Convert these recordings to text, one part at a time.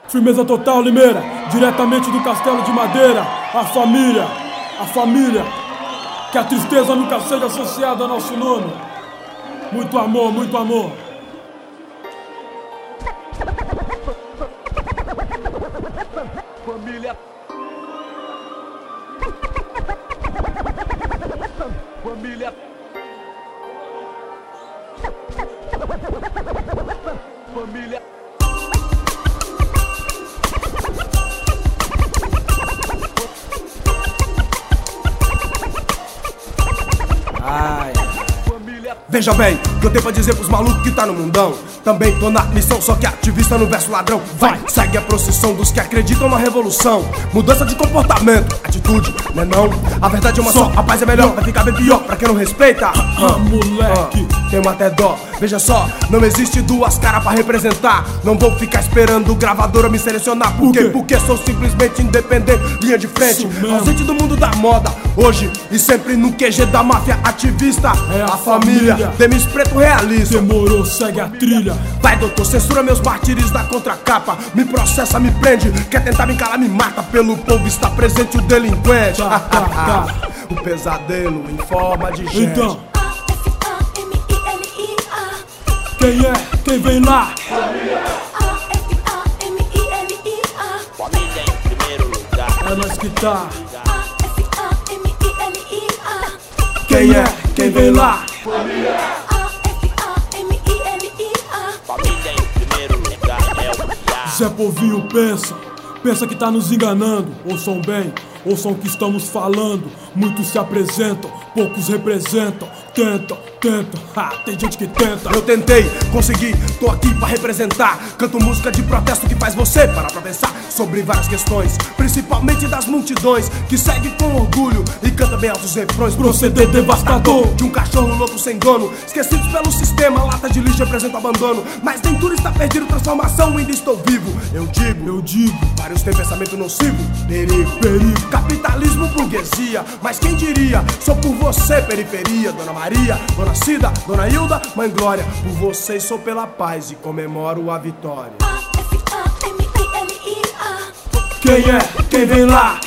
Firmeza total, Limeira, diretamente do Castelo de Madeira. A família, que a tristeza nunca seja associada ao nosso nome. Muito amor, muito amor. Família. Família. Família. Veja bem, o que eu tenho pra dizer pros malucos que tá no mundão. Também tô na missão, só que ativista no verso ladrão. Vai, segue a procissão dos que acreditam na revolução. Mudança de comportamento, atitude, né não? A verdade é uma só, a paz é melhor, vai ficar bem pior pra quem não respeita. Moleque, tenho até dó, veja só, não existe duas caras pra representar. Não vou ficar esperando gravadora me selecionar. Por quê? Porque sou simplesmente independente, linha de frente, ausente do mundo da moda. Hoje e sempre no QG da máfia ativista. É a família, Demis Preto realiza. demorou, segue a trilha. Vai, doutor, censura meus martírios da contracapa. Me processa, me prende, quer tentar me calar, me mata. Pelo povo está presente o delinquente. O pesadelo em forma de gente. Então, quem é? Quem vem lá? Família em primeiro lugar. É nós que tá. Quem é? Quem vem lá? Família em primeiro lugar é o que há. Zé Povinho pensa que tá nos enganando. Ouçam bem, ouçam o que estamos falando. Muitos se apresentam, poucos representam. Tentam, tem gente que tenta. Eu tentei, consegui, tô aqui pra representar. Canto música de protesto que faz você parar pra pensar sobre várias questões, principalmente das multidões que segue com orgulho e canta bem altos refrões. Proceder devastador de um cachorro louco sem dono, esquecidos pelo sistema, lata de lixo representa abandono. Mas nem tudo está perdido, transformação, ainda estou vivo. Eu digo, vários têm pensamento nocivo, perigo. Capitalismo, burguesia, mas quem diria? Sou por você, periferia, Dona Maria, Dona Cida, Dona Hilda, Mãe Glória. Por vocês sou pela paz e comemoro a vitória. Quem é? Quem vem lá?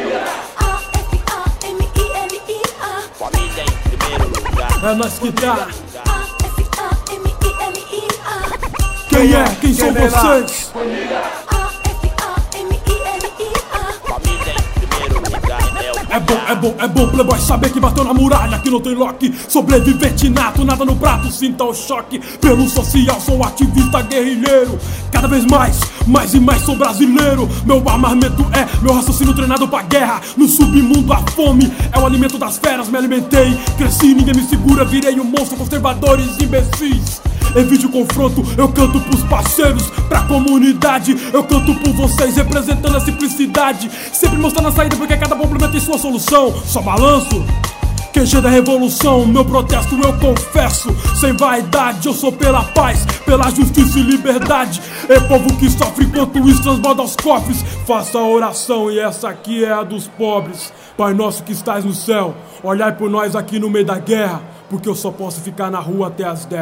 Família em primeiro lugar. É nós que tá. Quem é? Quem são vocês? Família em primeiro lugar é o que É bom, playboy, saber que bateu na muralha, que não tem lock. Sobrevivente nato, nada no prato, sinta o choque. Pelo social, sou ativista guerrilheiro. Cada vez mais e mais sou brasileiro. Meu armamento é meu raciocínio treinado pra guerra. No submundo a fome é o alimento das feras. Me alimentei, cresci, ninguém me segura. Virei um monstro, conservadores imbecis. Evite o confronto, eu canto pros parceiros, pra comunidade. Eu canto por vocês, representando a simplicidade. Sempre mostrando a saída, porque cada problema tem sua solução. Só balanço, QG da revolução. Meu protesto eu confesso, sem vaidade. Eu sou pela paz, pela justiça e liberdade. É povo que sofre enquanto isso transborda aos cofres. Faça a oração e essa aqui é a dos pobres. Pai nosso que estás no céu, olhai por nós aqui no meio da guerra, porque eu só posso ficar na rua até as 10.